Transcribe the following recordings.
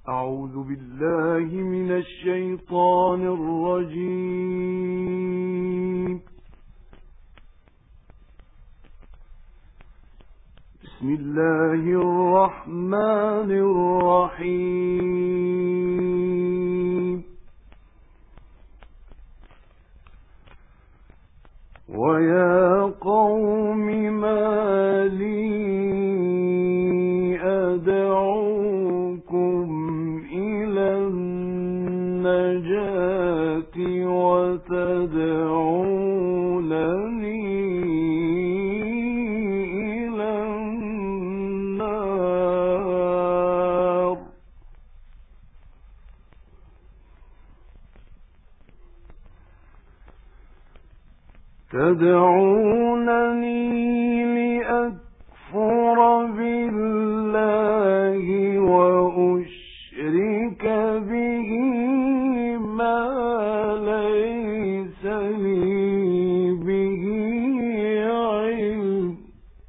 أعوذ بالله من الشيطان الرجيم. بسم الله الرحمن الرحيم. ويا قوم ما لي أدعوكم إلى النجاة وتدعونني إلى النار. تدعونني لأكفر بالله وأشرك به ما ليس لي به علم.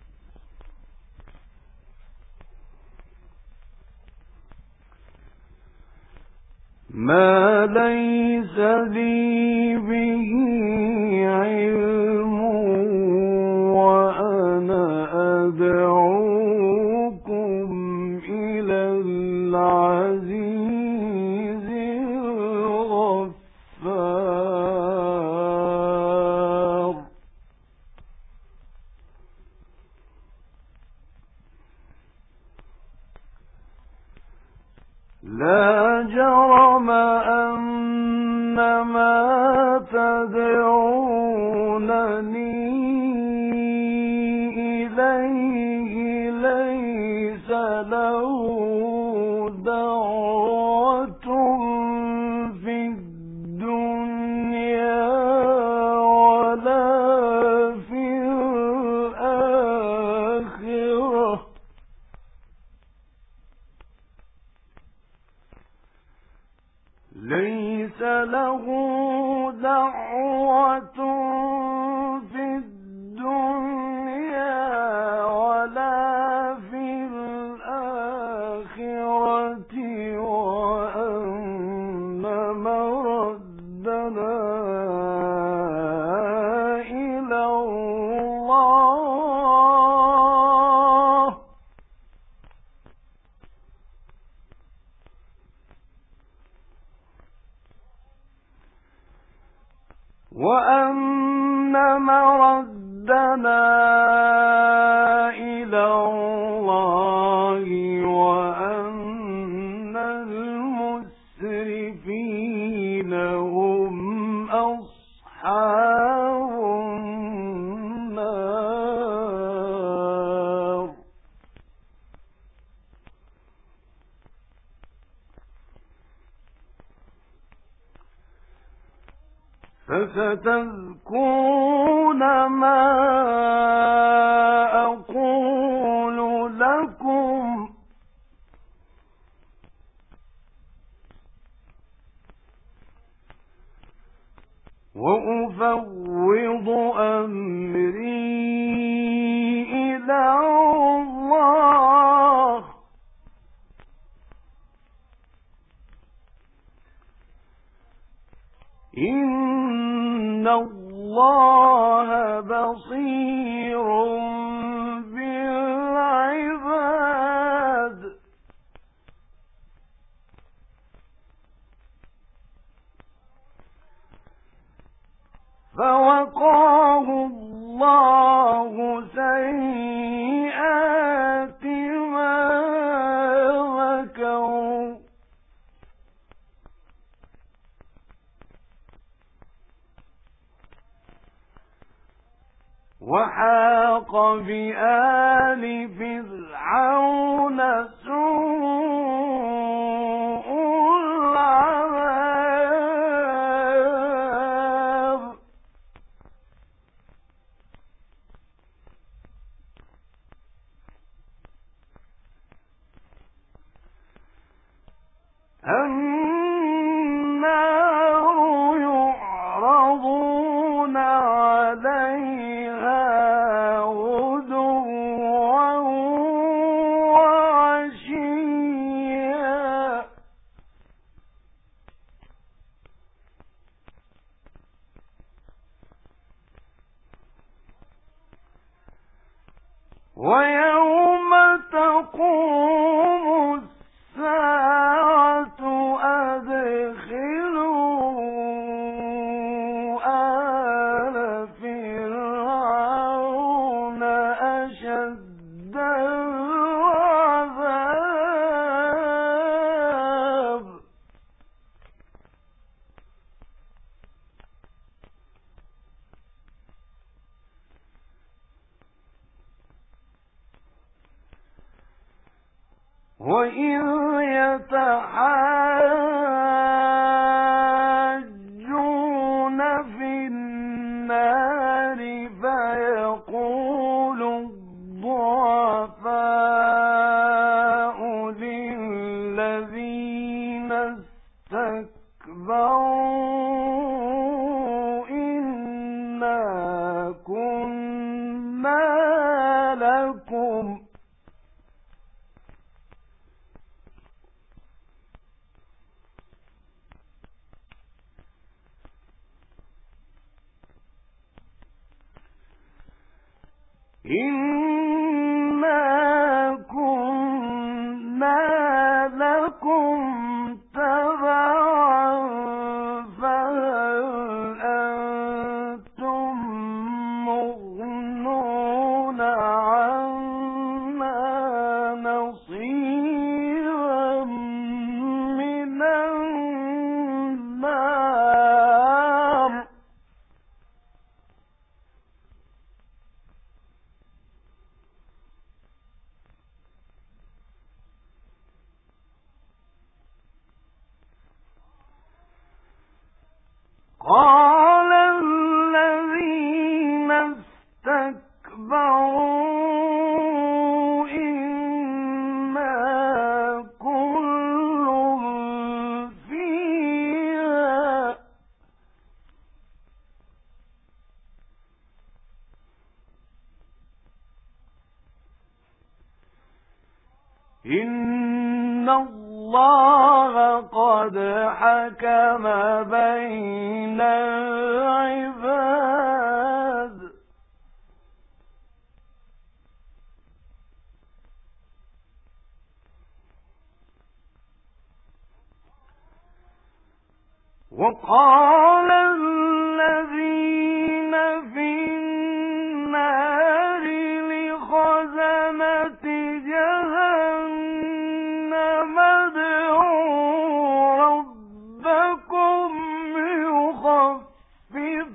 ما ليس لي به علم وأنا أدعوكم إلى العزيز الغفار. لا جرم أن ما تدعونني إليه ليس له دعوة في الدنيا ولا في الآخرة. ليس له دعوة في الدنيا ولا في الآخرة وأن مردنا إلى الله. وأن مردنا إلى الله وأن المسرفين هم أصحاب النار. فستذكرون ما أقول لكم وأفوض أمري إلى الله. إن الله بصير بالعباد. فوقاه الله سيئات ما مكروا وحاق بآل فرعون سوء العذاب. النار يعرضون عليها غدوا وعشيا يتحاجون في النار فيقول الضعفاء للذين استكبروا إنا كنا لكم تبعا فهل أنتم مغنون عنا نصيبا من النار قال الذين استكبروا إنا كل فيها إن الله قد حكم بين العباد وقال الذين في النار لخزنة جهنم ادعوا ربكم يخفف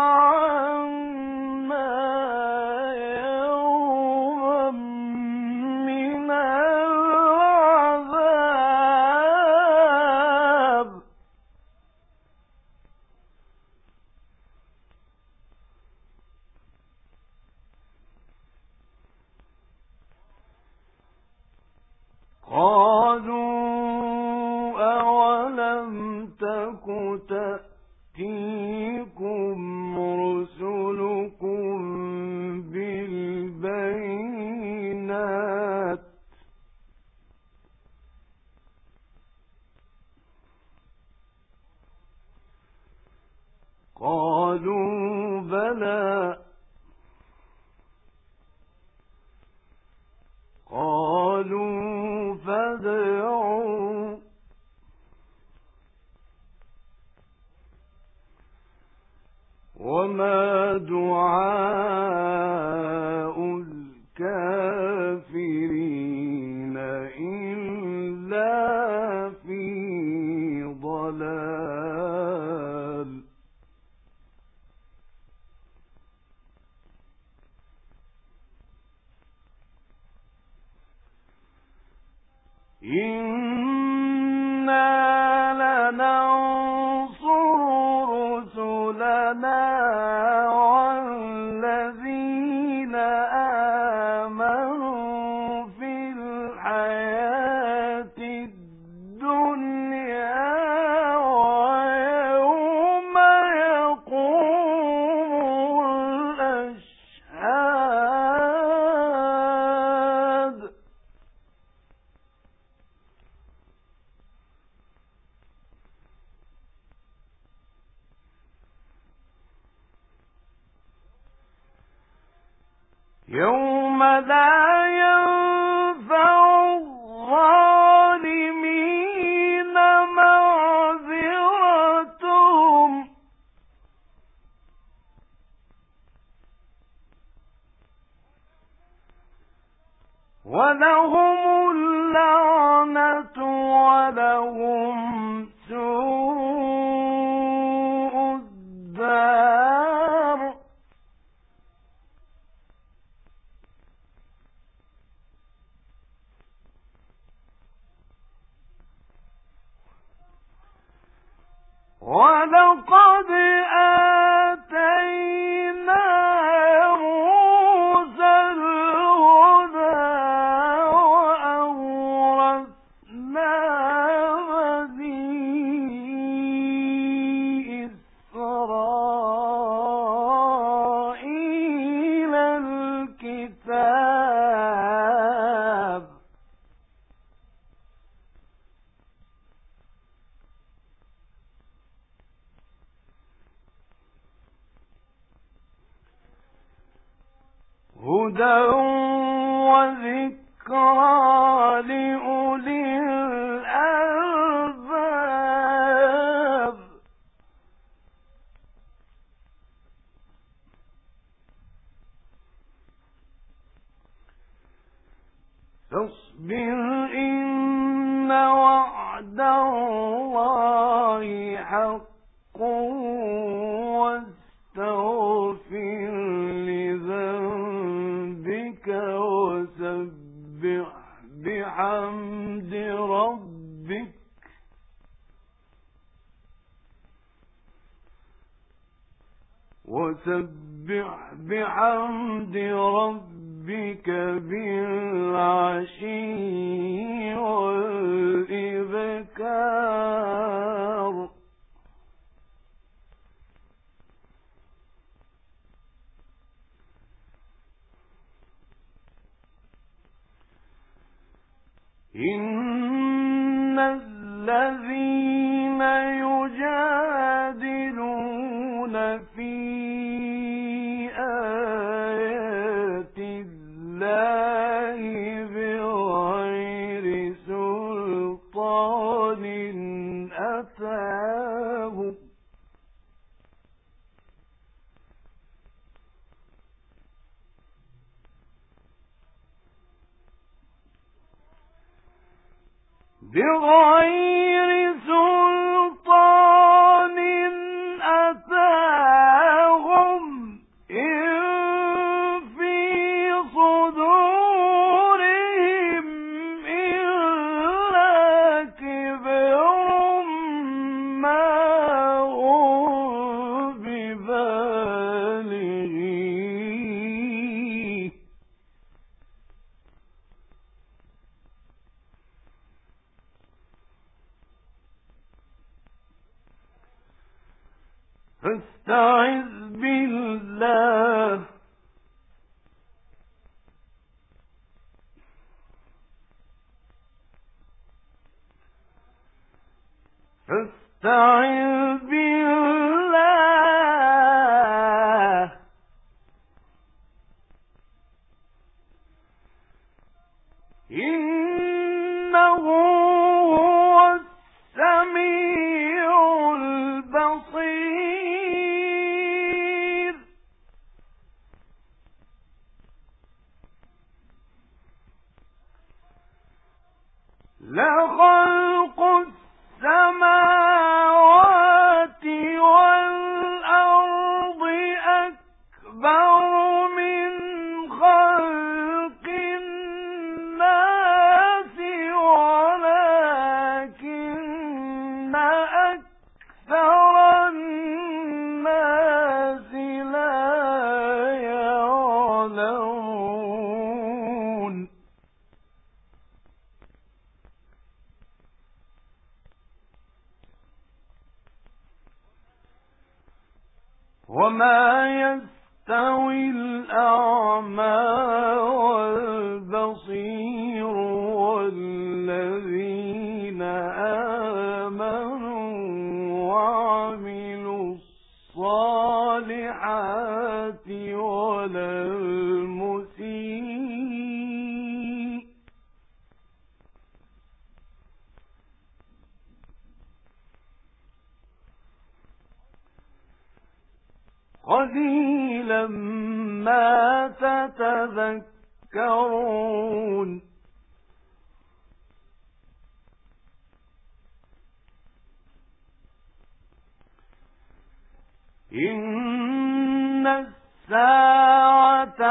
عنا يوما من العذاب قالوا أولم تك تأتيكم رسلكم بالبينات قالوا بلى قالوا فادعوا وما دعاء الكافرين إلا في ضلال إنا لننصر رسلنا والذين آمنوا في الحياة الدنيا ويوم يقوم الأشهاد يوم لا ينفع الظالمين معذرتهم ولهم اللعنة ولهم سوء الدار وَلَقَدْ آتَيْنَا مُوسَى الْهُدَىٰ وَأَوْرَثْنَا بَنِي إِسْرَائِيلَ الْكِتَابَ هُدًى وَذِكْرَىٰ لِأُولِي الْأَلْبَابِ فاصبر إن وعد الله حق واستغفر لذنبك وسبح بحمد ربك بالعشي والإبكار إن الذين يجادلون في آيات الله بغير سلطان أتاهم إن في صدورهم إلا كبر ما هم ببالغيه فاستعذ بالله إنه هو السميع البصير لخلق السماوات والأرض أكبر من خلق الناس ولكن أكثر الناس لا يعلمون وما يستوي الأعمى والبصير والذين آمنوا وعملوا الصالحات ولا المسيء قليلا ما تتذكرون إن الساعة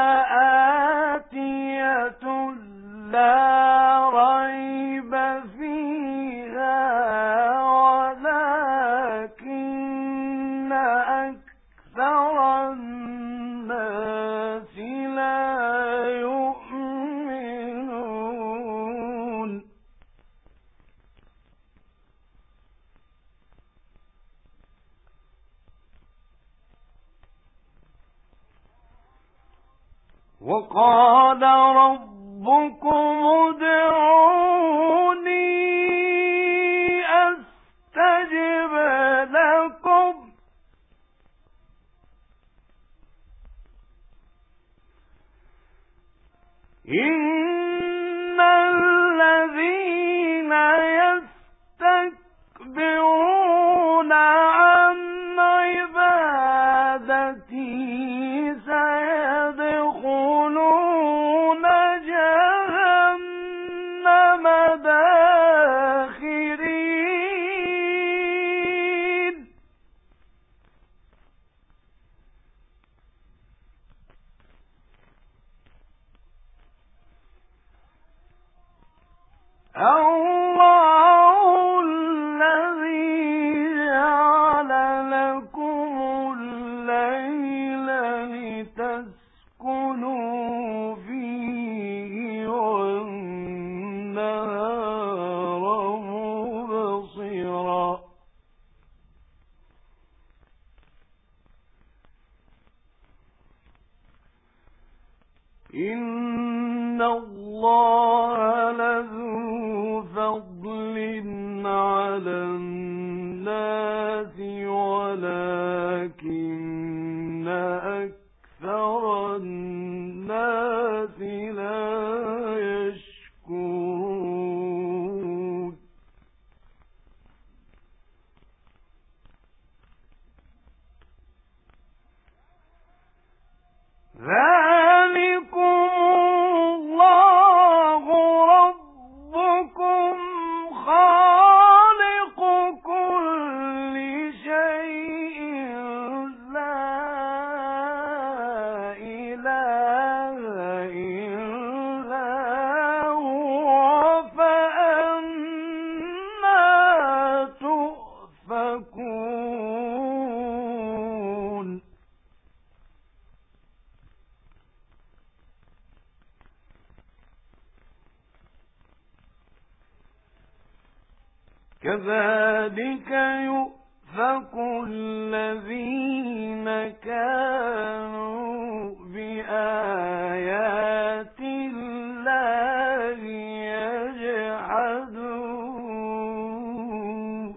لآتية لا ريب فيها ولكن وقال ربكم ادعوني أستجب لكم إن الذين يستكبرون عن عبادتي سيدخلون جهنم داخرين الله الذي جعل لكم الليل لتسكنوا فيه والنهار مبصرا إن الله لذو فضل على الناس ولكن أكثر الناس لا يشكرون ذلكم الله ربكم خالق كل شيء لا إله إلا هو فأنى تؤفكون كذلك يؤفك الذين كانوا بآيات الله يجحدون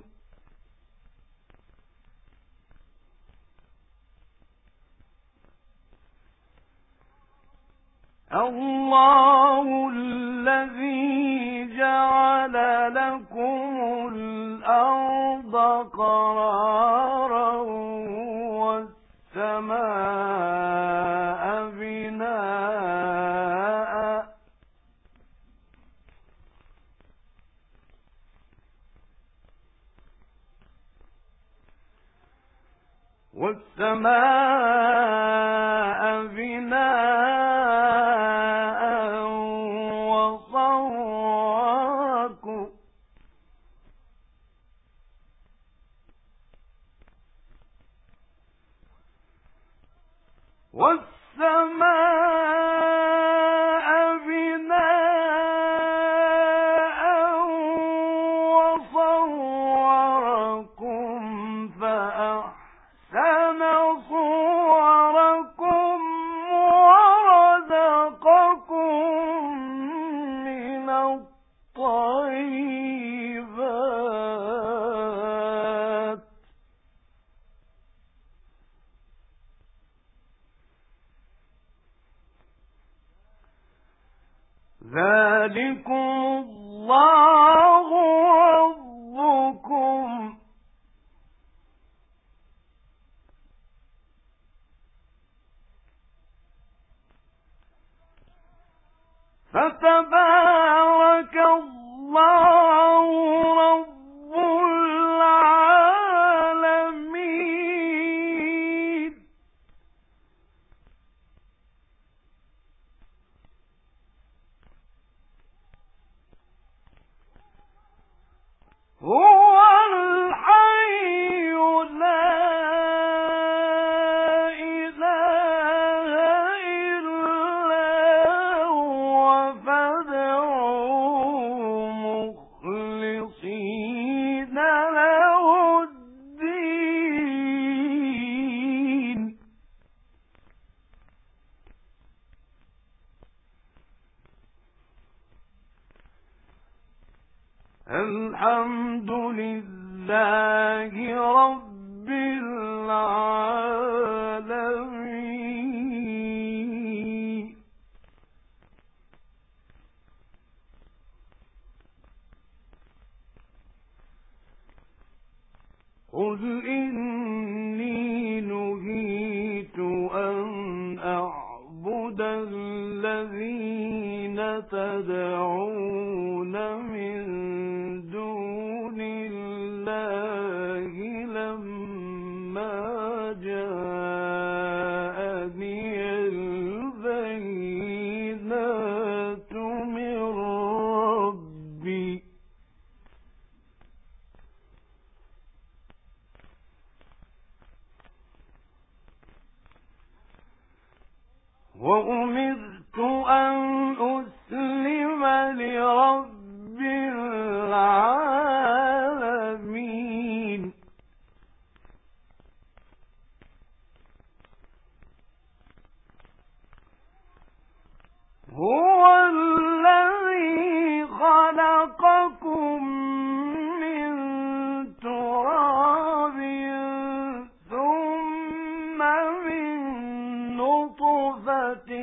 الله الذي جعل لكم الأرض قرارا والسماء بناء والسماء بناء وصوركم فأحسن صوركم الحمد لله رب العالمين. قل إني نهيت أن أعبد الذين تدعون من دون الله لما جاءني البينات من ربي وأمرت أن أسلم لرب العالمين. هو الذي خلقكم من تراب ثم من نطفة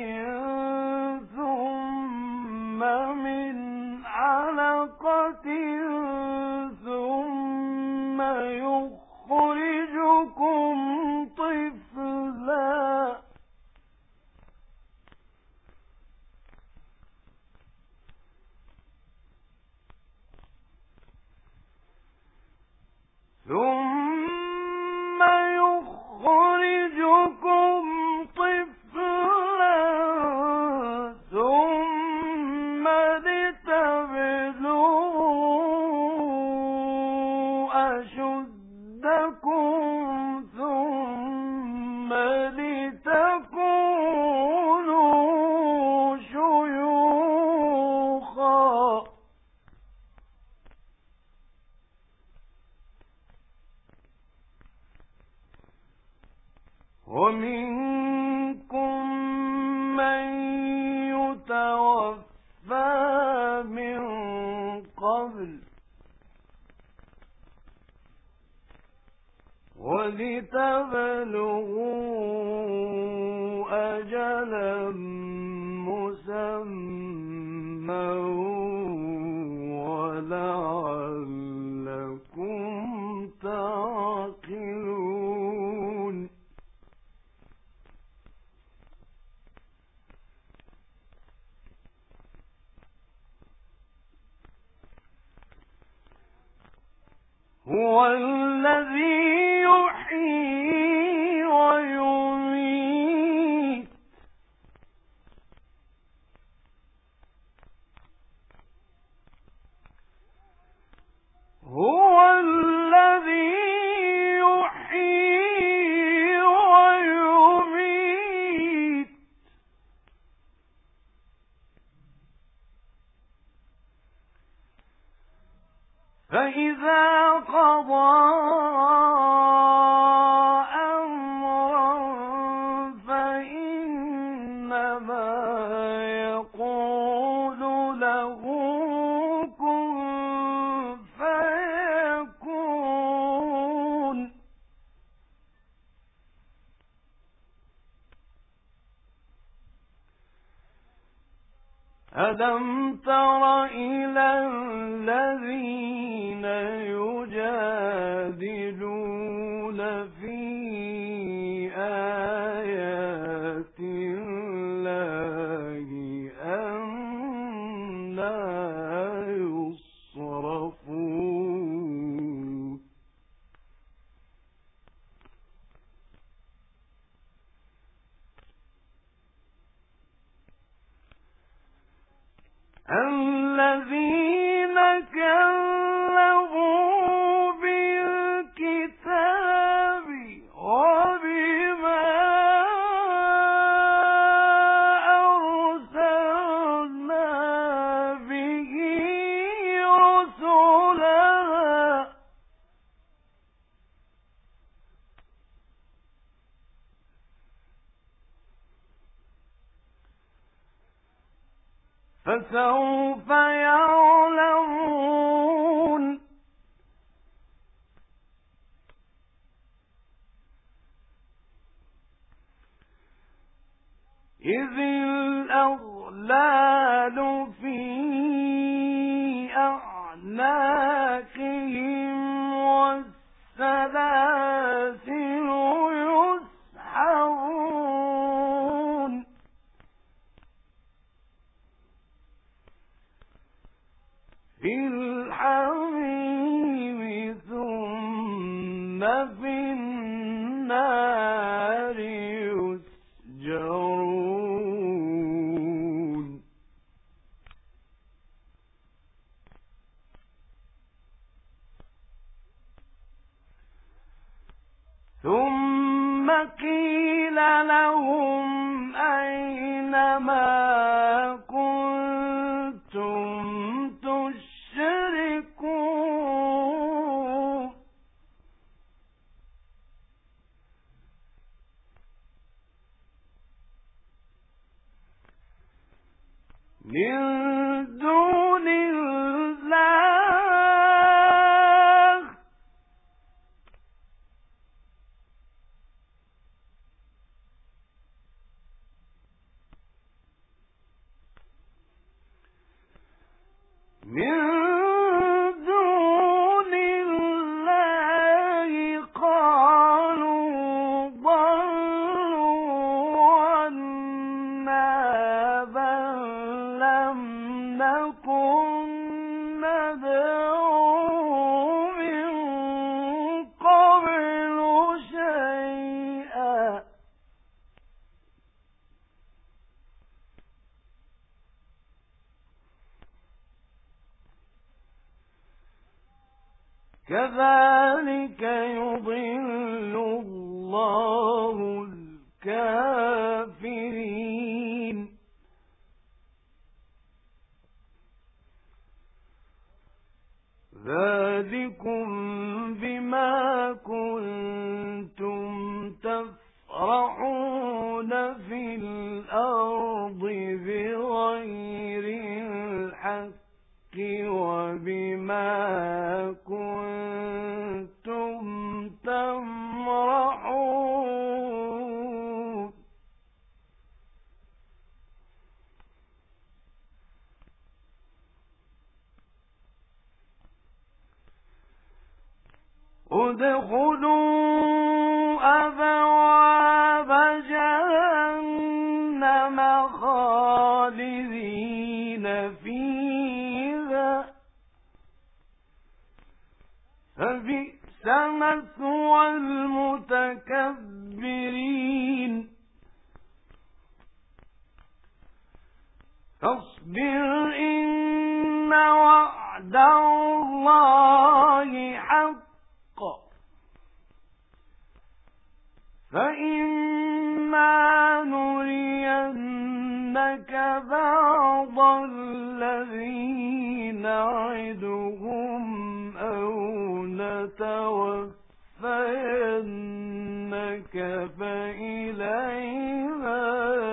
ثم من علقة ثم يخرجكم طفلا ثم لتبلغوا أشدكم ثم لتكونوا شيوخا ومنكم من يتوفى من قبل ولتبلغوا أجلا مسمى ولعلكم تعقلون. هو الذي يحيي ويميت هو الذي يحيي ويميت فإذا قضى أمرا فإنما يقول له كن فيكون. ألم تر إلى الذين يجادلون في آيات الله أنى يصرفون. الذين كذبوا بالكتاب وبما أرسلنا به رسلنا فسوف يعلمون إذ الأغلال في أعناقهم والسلاسل يسحبون في الحميم ثم في النار يسجرون ثم قيل لهم أين ما كنتم تشركون من دون الله قالوا ضلوا عنا بل لم نكن ندعو من قبل شيئا كذلك يضل الله الكافرين ذلكم بما كنتم تفرحون في الأرض بغير الحق وبما كنتم تمرحون ادخلوا أبواب جهنم خالدين فيها فبئس مثوى المتكبرين فاصبر إن وعد الله حق فإما نرينك بعض الذي نعدهم أو نتوفينك فإلينا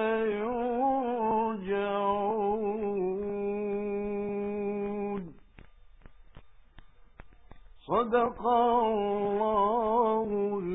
يرجعون صدق الله